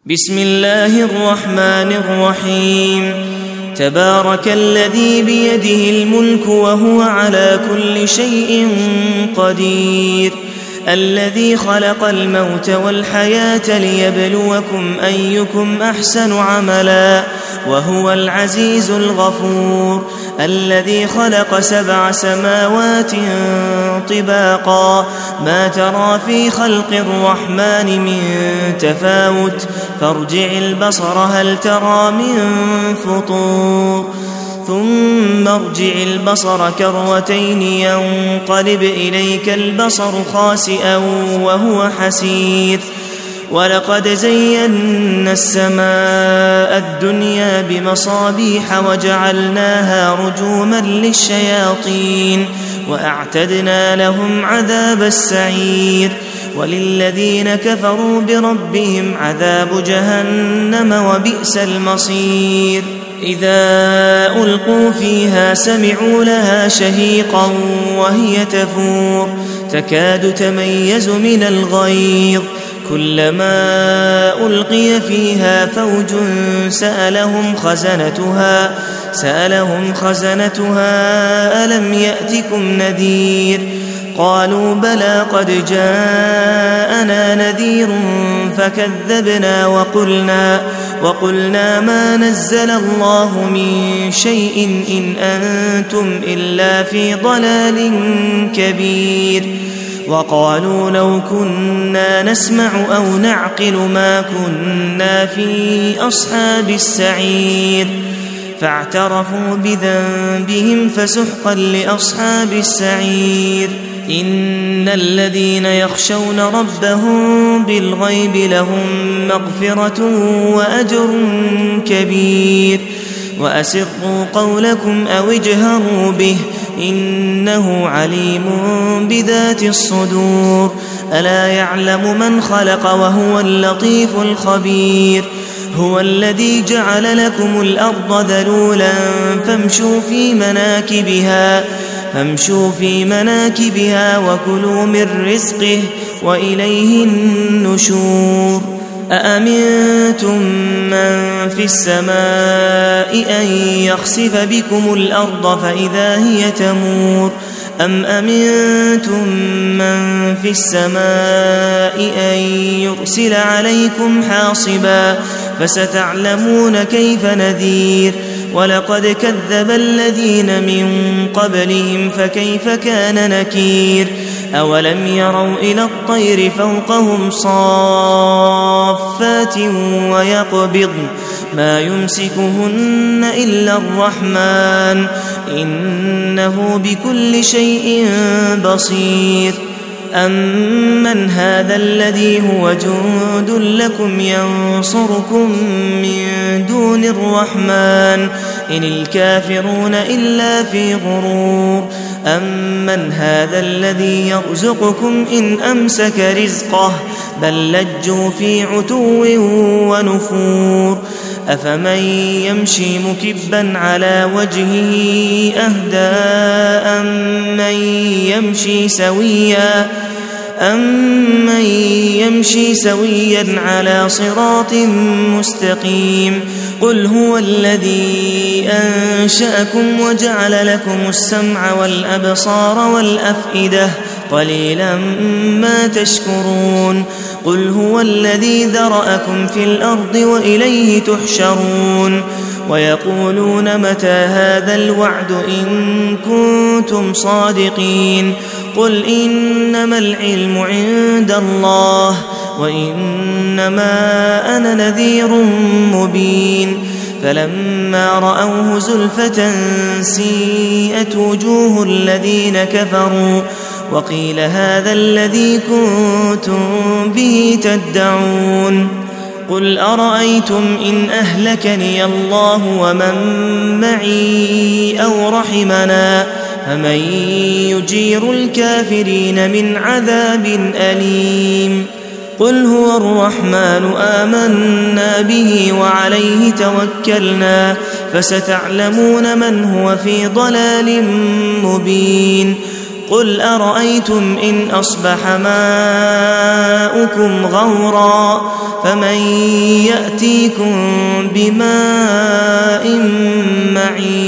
بسم الله الرحمن الرحيم. تبارك الذي بيده الملك وهو على كل شيء قدير، الذي خلق الموت والحياة ليبلوكم أيكم أحسن عملا، وهو العزيز الغفور، الذي خلق 7 سماوات طباقا، ما ترى في خلق الرحمن من تفاوت، فارجع البصر هل ترى من فطور، ثم ارجع البصر كرتين ينقلب إليك البصر خاسئا وهو حسير. ولقد زينا السماء الدنيا بمصابيح وجعلناها رجوما للشياطين وأعتدنا لهم عذاب السعير. وللذين كفروا بربهم عذاب جهنم وبئس المصير. إذا ألقوا فيها سمعوا لها شهيقا وهي تفور، تكاد تميز من الغيظ، كلما ألقي فيها فوج سألهم خزنتها ألم يأتكم نذير؟ قالوا بلى قد جاءنا نذير فكذبنا وقلنا ما نزل الله من شيء إن أنتم إلا في ضلال كبير. وقالوا لو كنا نسمع أو نعقل ما كنا في أصحاب السعير، فاعترفوا بذنبهم فسحقا لأصحاب السعير. إن الذين يخشون ربهم بالغيب لهم مغفرة وأجر كبير. وأسروا قولكم أو اجهروا به إنه عليم بذات الصدور. ألا يعلم من خلق وهو اللطيف الخبير. هو الذي جعل لكم الأرض ذلولا فامشوا في مناكبها وكلوا من رزقه وإليه النشور. أأمنتم من في السماء أن يخسف بكم الأرض فإذا هي تمور، أم أمنتم من في السماء أن يرسل عليكم حاصبا، فستعلمون كيف نذير. ولقد كذب الذين من قبلهم فكيف كان نكير. أولم يروا إلى الطير فوقهم صافات ويقبضن ما يمسكهن إلا الرحمن إنه بكل شيء بصير. أمن هذا الذي هو جند لكم ينصركم من دون الرحمن إن الكافرون إلا في غرور. أمن هذا الذي يرزقكم إن أمسك رزقه بل لجوا في عتو ونفور. أفمن يمشي مكبا على وجهه أهدى أمن يمشي سويا على صراط مستقيم. قل هو الذي أنشأكم وجعل لكم السمع والأبصار والأفئدة قليلا ما تشكرون. قل هو الذي ذرأكم في الأرض وإليه تحشرون. ويقولون متى هذا الوعد إن كنتم صادقين. قل إنما العلم عند الله وإنما أنا نذير مبين. فلما رأوه زلفة سيئت وجوه الذين كفروا وقيل هذا الذي كنتم به تدعون. قل أرأيتم إن أهلكني الله ومن معي أو رحمنا فمن يجير الكافرين من عذاب أليم. قل هو الرحمن آمنا به وعليه توكلنا فستعلمون من هو في ضلال مبين. قل أرأيتم إن أصبح ماؤكم غورا فمن يأتيكم بماء معين